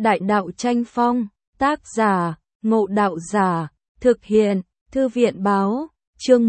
Đại đạo tranh phong, tác giả, Ngộ Đạo Giả, thực hiện, Thư viện báo, chương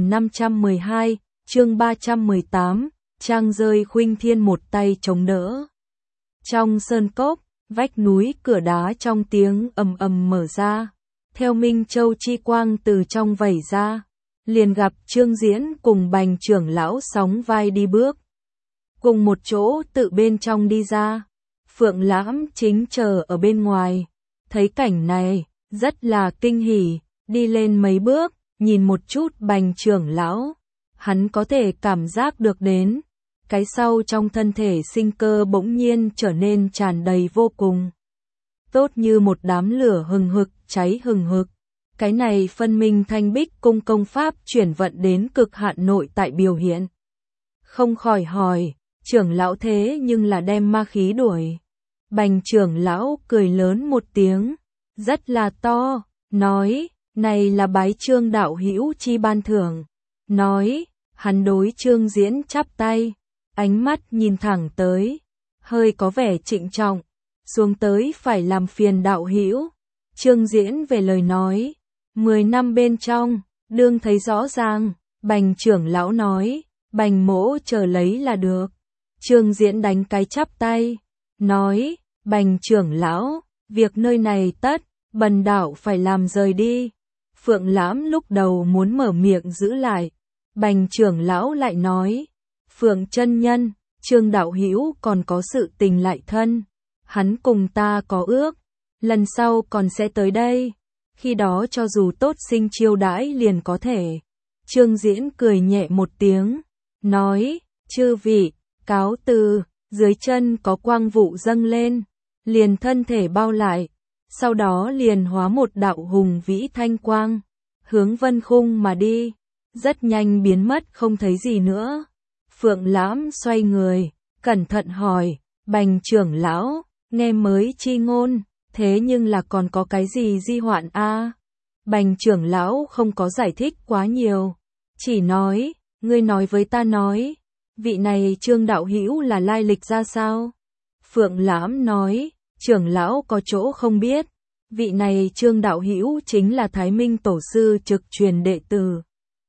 1512, chương 318, Trang rơi khuynh thiên một tay chống đỡ. Trong sơn cốc, vách núi cửa đá trong tiếng ầm ầm mở ra, theo Minh Châu chi quang từ trong vẩy ra, liền gặp Trương Diễn cùng Bành trưởng lão sóng vai đi bước. Cùng một chỗ tự bên trong đi ra, Phượng Lãm chính chờ ở bên ngoài, thấy cảnh này, rất là kinh hỉ, đi lên mấy bước, nhìn một chút Bành trưởng lão, hắn có thể cảm giác được đến, cái sau trong thân thể sinh cơ bỗng nhiên trở nên tràn đầy vô cùng. Tốt như một đám lửa hừng hực, cháy hừng hực. Cái này phân minh Thanh Bích cung công pháp chuyển vận đến cực hạn nội tại biểu hiện. Không khỏi hỏi, trưởng lão thế nhưng là đem ma khí đuổi. Bành trưởng lão cười lớn một tiếng, rất là to, nói, này là bái Trương đạo hữu chi ban thưởng. Nói, hắn đối Trương Diễn chắp tay, ánh mắt nhìn thẳng tới, hơi có vẻ trịnh trọng, xuống tới phải làm phiền đạo hữu. Trương Diễn về lời nói, 10 năm bên trong, đương thấy rõ ràng, Bành trưởng lão nói, Bành mỗ chờ lấy là được. Trương Diễn đánh cái chắp tay, nói, Bành trưởng lão, việc nơi này tất, bần đạo phải làm rời đi. Phượng Lãm lúc đầu muốn mở miệng giữ lại, Bành trưởng lão lại nói, Phượng chân nhân, Trương đạo hữu còn có sự tình lại thân, hắn cùng ta có ước, lần sau còn sẽ tới đây, khi đó cho dù tốt sinh chiêu đãi liền có thể. Trương Diễn cười nhẹ một tiếng, nói, chư vị, cáo từ, dưới chân có quang vụ dâng lên, liền thân thể bao lại, sau đó liền hóa một đạo hùng vĩ thanh quang, hướng Vân Khung mà đi, rất nhanh biến mất không thấy gì nữa. Phượng Lãm xoay người, cẩn thận hỏi, Bành trưởng lão, nghe mới chi ngôn, thế nhưng là còn có cái gì di hoạn a? Bành trưởng lão không có giải thích quá nhiều, chỉ nói, ngươi nói với ta nói, vị này Trương đạo hữu là lai lịch ra sao? Phượng Lãm nói, trưởng lão có chỗ không biết, vị này Trương đạo hữu chính là Thái Minh tổ sư trực truyền đệ tử.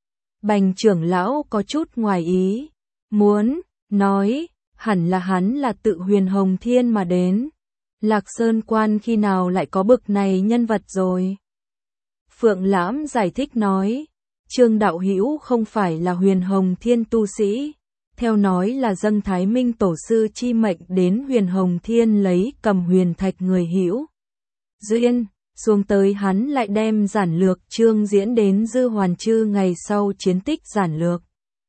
Bành trưởng lão có chút ngoài ý, muốn nói, hẳn là hắn là tự Huyền Hồng Thiên mà đến. Lạc Sơn quan khi nào lại có bực này nhân vật rồi? Phượng Lãm giải thích nói, Trương đạo hữu không phải là Huyền Hồng Thiên tu sĩ, theo nói là dâng Thái Minh tổ sư chi mệnh đến Huyền Hồng Thiên lấy cầm huyền thạch người hữu duyên, xuống tới hắn lại đem giản lược Trương Diễn đến Dư Hoàn Chư ngày sau chiến tích giản lược.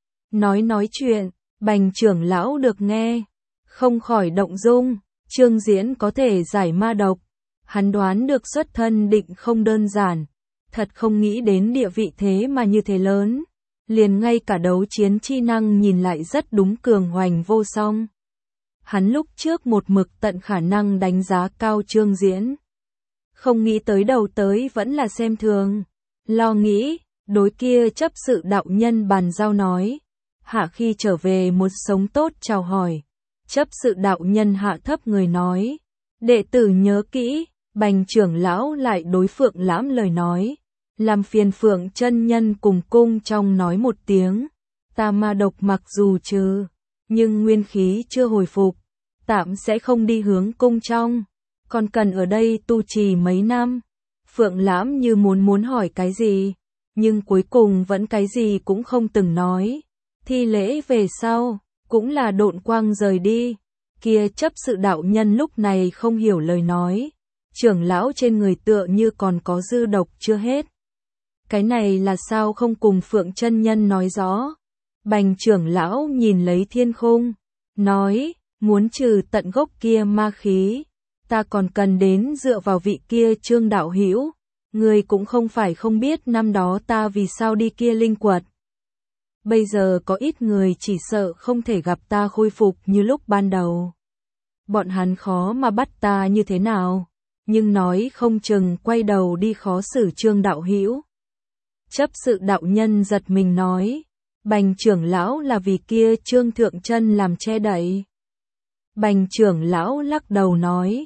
Nói chuyện, Bành trưởng lão được nghe, không khỏi động dung. Trương Diễn có thể giải ma độc, hắn đoán được xuất thân định không đơn giản, thật không nghĩ đến địa vị thế mà như thế lớn, liền ngay cả đấu chiến chi năng nhìn lại rất đúng cường hoành vô song. Hắn lúc trước một mực tận khả năng đánh giá cao Trương Diễn, không nghĩ tới đầu tới vẫn là xem thường, lo nghĩ, đối kia chấp sự đạo nhân bàn giao nói, hạ khi trở về muốn sống tốt chào hỏi. Chấp sự đạo nhân hạ thấp người nói, đệ tử nhớ kỹ. Bành trưởng lão lại đối Phượng Lãm lời nói, làm phiền Phượng chân nhân cùng cung trong nói một tiếng, ta ma độc mặc dù trừ, nhưng nguyên khí chưa hồi phục, tạm sẽ không đi hướng cung trong, còn cần ở đây tu trì mấy năm. Phượng Lãm như muốn hỏi cái gì, nhưng cuối cùng vẫn cái gì cũng không từng nói. Thi lễ về sau, cũng là độn quang rời đi. Kia chấp sự đạo nhân lúc này không hiểu lời nói, trưởng lão trên người tựa như còn có dư độc chưa hết. Cái này là sao không cùng Phượng chân nhân nói rõ? Bành trưởng lão nhìn lấy thiên khung, nói, muốn trừ tận gốc kia ma khí, ta còn cần đến dựa vào vị kia Trương đạo hữu, người cũng không phải không biết năm đó ta vì sao đi kia linh quật. Bây giờ có ít người chỉ sợ không thể gặp ta khôi phục như lúc ban đầu. Bọn hắn khó mà bắt ta như thế nào, nhưng nói không chừng quay đầu đi khó xử Trương đạo hữu. Chấp sự đạo nhân giật mình nói, Bành trưởng lão là vì kia Trương thượng chân làm che đậy. Bành trưởng lão lắc đầu nói,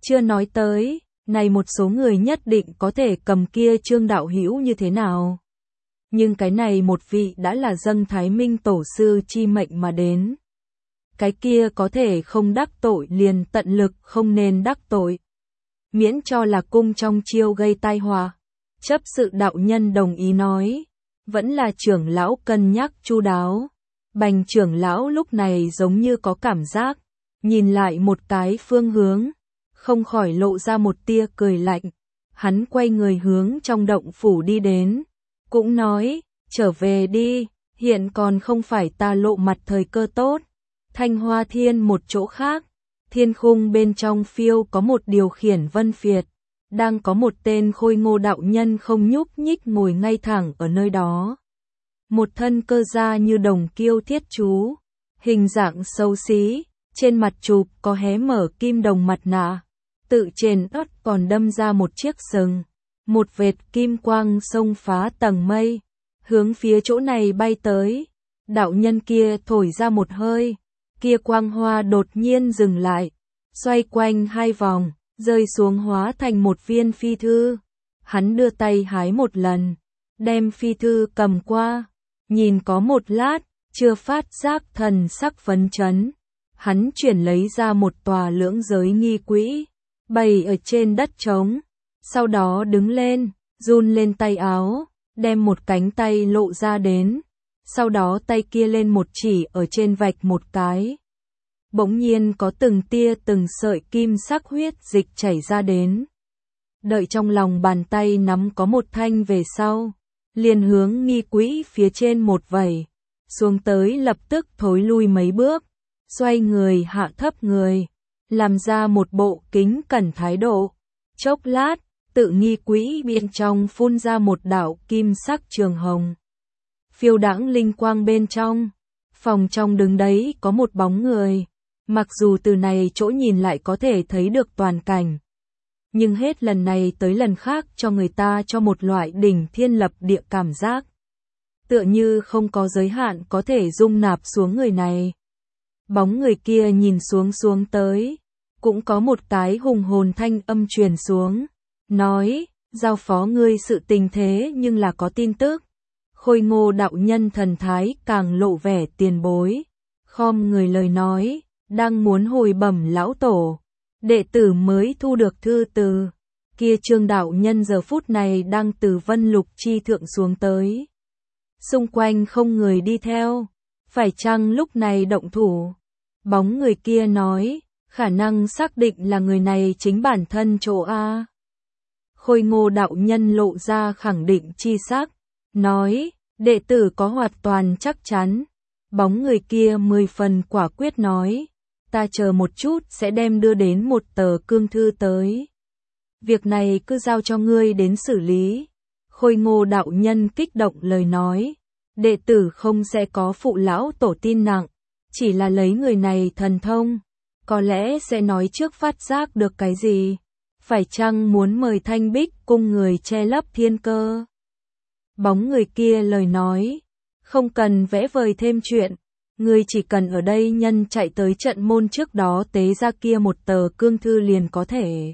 Chưa nói tới, này một số người nhất định có thể cầm kia Trương đạo hữu như thế nào. Nhưng cái này một vị đã là dâng Thái Minh tổ sư chi mệnh mà đến. Cái kia có thể không đắc tội liền tận lực không nên đắc tội. Miễn cho là cung trong chiêu gây tai họa. Chấp sự đạo nhân đồng ý nói. Vẫn là trưởng lão cân nhắc chu đáo. Bành trưởng lão lúc này giống như có cảm giác. Nhìn lại một cái phương hướng. Không khỏi lộ ra một tia cười lạnh. Hắn quay người hướng trong động phủ đi đến. Cũng nói, trở về đi, hiện còn không phải ta lộ mặt thời cơ tốt. Thanh Hoa Thiên một chỗ khác, thiên khung bên trong phiêu có một điều khiển vân phiệt, đang có một tên khôi ngô đạo nhân không nhúc nhích ngồi ngay thẳng ở nơi đó. Một thân cơ da như đồng kiêu thiết chú, hình dạng xấu xí, trên mặt chụp có hé mở kim đồng mặt nạ, tự trên ớt còn đâm ra một chiếc sừng. Một vệt kim quang xông phá tầng mây, hướng phía chỗ này bay tới. Đạo nhân kia thổi ra một hơi, kia quang hoa đột nhiên dừng lại, xoay quanh 2 vòng, rơi xuống hóa thành một viên phi thư. Hắn đưa tay hái một lần, đem phi thư cầm qua, nhìn có một lát, chưa phát giác thần sắc phấn chấn. Hắn chuyển lấy ra một tòa lưỡng giới nghi quỹ, bày ở trên đất trống. Sau đó đứng lên, run lên tay áo, đem một cánh tay lộ ra đến. Sau đó tay kia lên một chỉ ở trên vạch một cái. Bỗng nhiên có từng tia từng sợi kim sắc huyết dịch chảy ra đến. Đợi trong lòng bàn tay nắm có một thanh về sau, liền hướng nghi quỹ phía trên một vẩy, xuống tới lập tức thối lui mấy bước, xoay người hạ thấp người, làm ra một bộ kính cẩn thái độ. Chốc lát, tự nghi quỹ bên trong phun ra một đạo kim sắc trường hồng. Phiêu đãng linh quang bên trong, phòng trong đứng đấy có một bóng người, mặc dù từ này chỗ nhìn lại có thể thấy được toàn cảnh. Nhưng hết lần này tới lần khác cho người ta cho một loại đỉnh thiên lập địa cảm giác. Tựa như không có giới hạn có thể dung nạp xuống người này. Bóng người kia nhìn xuống tới, cũng có một cái hùng hồn thanh âm truyền xuống. Nói, giao phó ngươi sự tình thế nhưng là có tin tức. Khôi ngô đạo nhân thần thái càng lộ vẻ tiền bối. Khom người lời nói, đang muốn hồi bẩm lão tổ. Đệ tử mới thu được thư từ. Kia Trương đạo nhân giờ phút này đang từ Vân Lục Chi thượng xuống tới. Xung quanh không người đi theo. Phải chăng lúc này động thủ? Bóng người kia nói, khả năng xác định là người này chính bản thân chỗ A. Khôi ngô đạo nhân lộ ra khẳng định chi sắc, nói, đệ tử có hoàn toàn chắc chắn. Bóng người kia 10 phần quả quyết nói, ta chờ một chút sẽ đem đưa đến một tờ cương thư tới. Việc này cứ giao cho ngươi đến xử lý. Khôi ngô đạo nhân kích động lời nói, đệ tử không sẽ có phụ lão tổ tin nặng, chỉ là lấy người này thần thông, có lẽ sẽ nói trước phát giác được cái gì. Phải chăng muốn mời Thanh Bích cung người che lấp thiên cơ? Bóng người kia lời nói, không cần vẽ vời thêm chuyện, người chỉ cần ở đây nhân chạy tới trận môn trước đó tế ra kia một tờ cương thư liền có thể.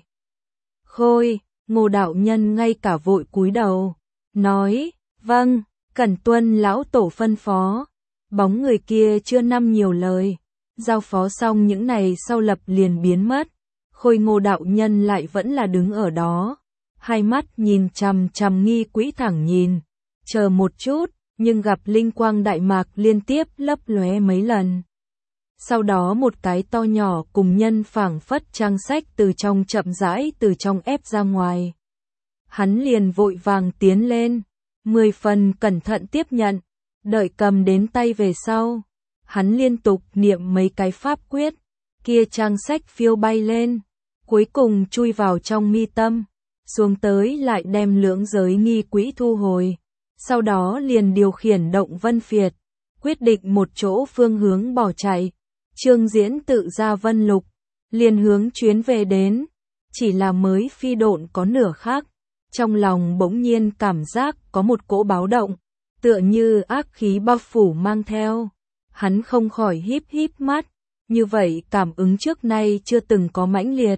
Khôi, Ngô đạo nhân ngay cả vội cúi đầu, nói, vâng, cẩn tuân lão tổ phân phó. Bóng người kia chưa năm nhiều lời, giao phó xong những này sau lập liền biến mất. Khôi ngô đạo nhân lại vẫn là đứng ở đó, hai mắt nhìn chằm chằm nghi quỹ thẳng nhìn, chờ một chút, nhưng gặp linh quang đại mạc liên tiếp lấp lóe mấy lần. Sau đó một cái to nhỏ cùng nhân phảng phất trang sách từ trong chậm rãi từ trong ép ra ngoài. Hắn liền vội vàng tiến lên, 10 phần cẩn thận tiếp nhận, đợi cầm đến tay về sau. Hắn liên tục niệm mấy cái pháp quyết, kia trang sách phiêu bay lên, cuối cùng chui vào trong mi tâm, xuống tới lại đem lưỡng giới nghi quỹ thu hồi. Sau đó liền điều khiển động vân phiệt, quyết định một chỗ phương hướng bỏ chạy. Trương Diễn tự ra Vân Lục, liền hướng chuyến về đến, chỉ là mới phi độn có nửa khắc, trong lòng bỗng nhiên cảm giác có một cỗ báo động, tựa như ác khí bao phủ mang theo. Hắn không khỏi híp híp mắt, như vậy cảm ứng trước nay chưa từng có mãnh liệt,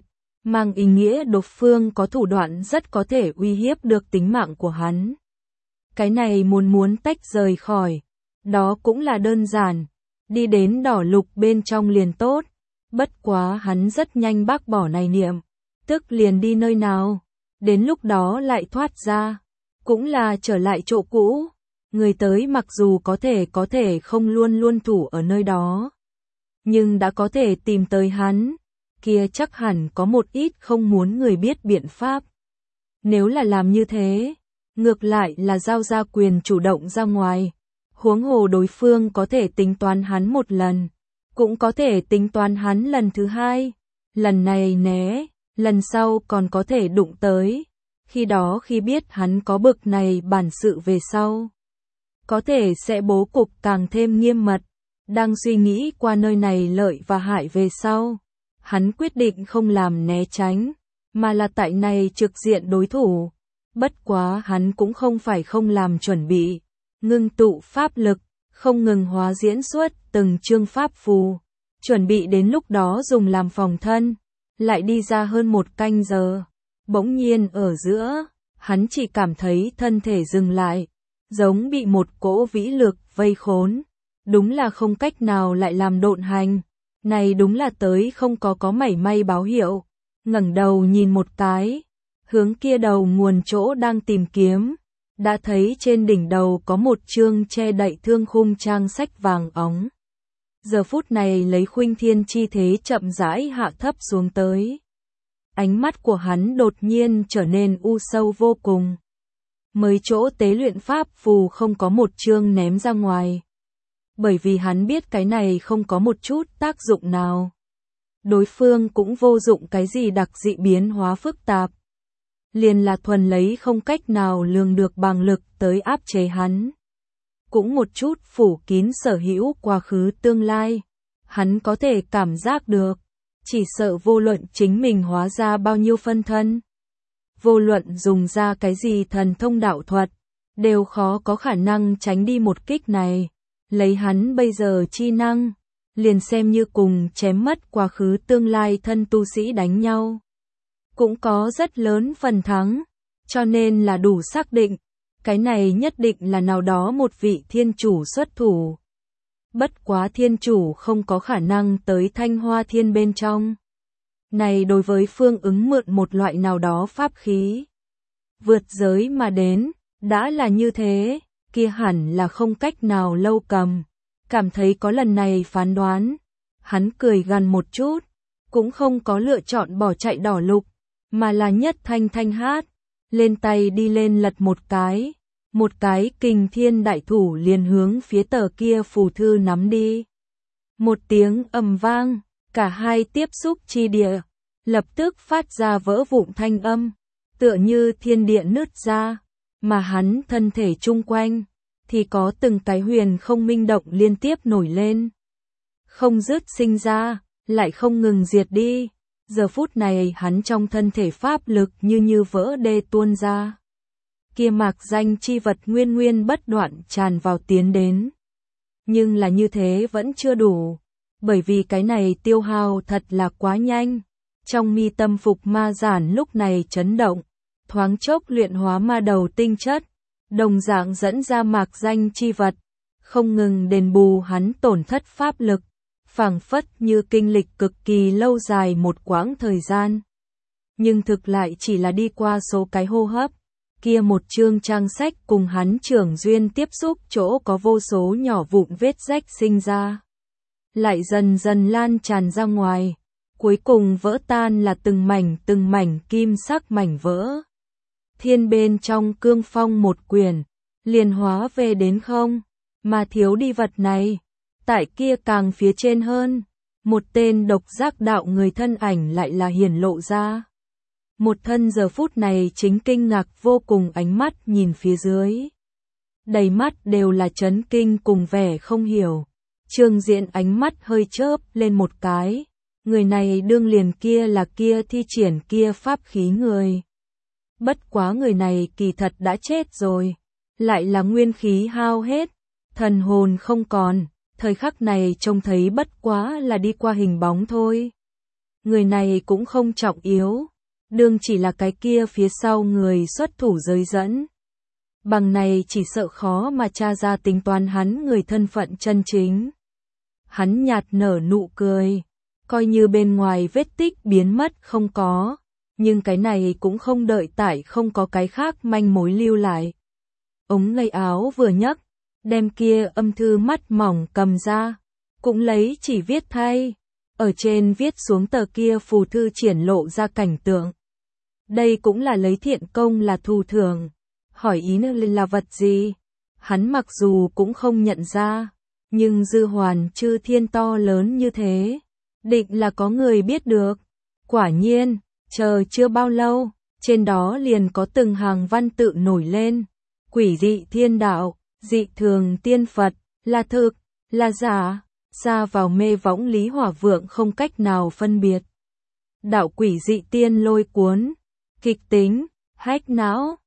mang ý nghĩa đối phương có thủ đoạn rất có thể uy hiếp được tính mạng của hắn. Cái này muốn tách rời khỏi, đó cũng là đơn giản, đi đến đỏ lục bên trong liền tốt, bất quá hắn rất nhanh bác bỏ này niệm, tức liền đi nơi nào, đến lúc đó lại thoát ra, cũng là trở lại chỗ cũ, người tới mặc dù có thể không luôn luôn thủ ở nơi đó, nhưng đã có thể tìm tới hắn, kia chắc hẳn có một ít không muốn người biết biện pháp. Nếu là làm như thế, ngược lại là giao ra quyền chủ động ra ngoài, huống hồ đối phương có thể tính toán hắn một lần, cũng có thể tính toán hắn lần thứ hai, lần này né, lần sau còn có thể đụng tới, khi đó khi biết hắn có bực này bản sự về sau, có thể sẽ bố cục càng thêm nghiêm mật, đang suy nghĩ qua nơi này lợi và hại về sau, hắn quyết định không làm né tránh, mà là tại này trực diện đối thủ. Bất quá hắn cũng không phải không làm chuẩn bị, ngưng tụ pháp lực, không ngừng hóa diễn xuất từng chương pháp phù, chuẩn bị đến lúc đó dùng làm phòng thân, lại đi ra hơn 1 canh giờ. Bỗng nhiên ở giữa, hắn chỉ cảm thấy thân thể dừng lại, giống bị một cỗ vĩ lực vây khốn, đúng là không cách nào lại làm độn hành, này đúng là tới không có mảy may báo hiệu, ngẩng đầu nhìn một cái, hướng kia đầu nguồn chỗ đang tìm kiếm, đã thấy trên đỉnh đầu có một chương che đậy thương khung trang sách vàng óng. Giờ phút này lấy khuynh thiên chi thế chậm rãi hạ thấp xuống tới. Ánh mắt của hắn đột nhiên trở nên u sâu vô cùng. Mấy chỗ tế luyện pháp phù không có một chương ném ra ngoài. Bởi vì hắn biết cái này không có một chút tác dụng nào. Đối phương cũng vô dụng cái gì đặc dị biến hóa phức tạp. Liền là thuần lấy không cách nào lường được bằng lực tới áp chế hắn. Cũng một chút phủ kín sở hữu quá khứ tương lai. Hắn có thể cảm giác được. Chỉ sợ vô luận chính mình hóa ra bao nhiêu phân thân. Vô luận dùng ra cái gì thần thông đạo thuật. Đều khó có khả năng tránh đi một kích này. Lấy hắn bây giờ chi năng. Liền xem như cùng chém mất quá khứ tương lai thân tu sĩ đánh nhau. Cũng có rất lớn phần thắng. Cho nên là đủ xác định. Cái này nhất định là nào đó một vị thiên chủ xuất thủ. Bất quá thiên chủ không có khả năng tới Thanh Hoa Thiên bên trong. Này đối với phương ứng mượn một loại nào đó pháp khí. Vượt giới mà đến, đã là như thế, kia hẳn là không cách nào lâu cầm. Cảm thấy có lần này phán đoán. Hắn cười gằn một chút, cũng không có lựa chọn bỏ chạy đỏ lục, mà là nhất thanh hát. Lên tay đi lên lật một cái kình thiên đại thủ liền hướng phía tờ kia phù thư nắm đi. Một tiếng ầm vang, cả hai tiếp xúc chi địa, lập tức phát ra vỡ vụn thanh âm, tựa như thiên địa nứt ra, mà hắn thân thể chung quanh, thì có từng cái huyền không minh động liên tiếp nổi lên. Không dứt sinh ra, lại không ngừng diệt đi, giờ phút này hắn trong thân thể pháp lực như vỡ đê tuôn ra. Kia mạc danh chi vật nguyên bất đoạn tràn vào tiến đến. Nhưng là như thế vẫn chưa đủ, bởi vì cái này tiêu hao thật là quá nhanh. Trong mi tâm phục ma giản lúc này chấn động, thoáng chốc luyện hóa ma đầu tinh chất, đồng dạng dẫn ra mạc danh chi vật, không ngừng đền bù hắn tổn thất pháp lực, phảng phất như kinh lịch cực kỳ lâu dài một quãng thời gian. Nhưng thực lại chỉ là đi qua số cái hô hấp. Kia một chương trang sách cùng hắn trưởng duyên tiếp xúc chỗ có vô số nhỏ vụn vết rách sinh ra. Lại dần dần lan tràn ra ngoài, cuối cùng vỡ tan là từng mảnh kim sắc mảnh vỡ. Thiên bên trong cương phong một quyển, liền hóa về đến không, mà thiếu đi vật này. Tại kia càng phía trên hơn, một tên độc giác đạo người thân ảnh lại là hiển lộ ra. Một thân giờ phút này chính kinh ngạc vô cùng ánh mắt nhìn phía dưới. Đầy mắt đều là chấn kinh cùng vẻ không hiểu. Trương Diễn ánh mắt hơi chớp lên một cái. Người này đương liền kia là kia thi triển kia pháp khí người. Bất quá người này kỳ thật đã chết rồi. Lại là nguyên khí hao hết. Thần hồn không còn. Thời khắc này trông thấy bất quá là đi qua hình bóng thôi. người này cũng không trọng yếu, đương chỉ là cái kia phía sau người xuất thủ giới dẫn. Bằng này chỉ sợ khó mà tra ra tính toán hắn người thân phận chân chính. Hắn nhạt nở nụ cười, coi như bên ngoài vết tích biến mất không có, nhưng cái này cũng không đợi tại không có cái khác manh mối lưu lại. Ống tay áo vừa nhấc, đem kia âm thư mắt mỏng cầm ra, cũng lấy chỉ viết thay, ở trên viết xuống tờ kia phù thư triển lộ ra cảnh tượng. Đây cũng là lấy thiện công là thù thưởng, hỏi ý là vật gì? Hắn mặc dù cũng không nhận ra, nhưng dư hoàn chư thiên to lớn như thế, định là có người biết được. Quả nhiên, chờ chưa bao lâu, trên đó liền có từng hàng văn tự nổi lên. Quỷ dị thiên đạo, dị thường tiên Phật, là thực, là giả, ra vào mê võng Lý Hỏa Vượng không cách nào phân biệt. Đạo quỷ dị tiên lôi cuốn, kịch tính, hách não,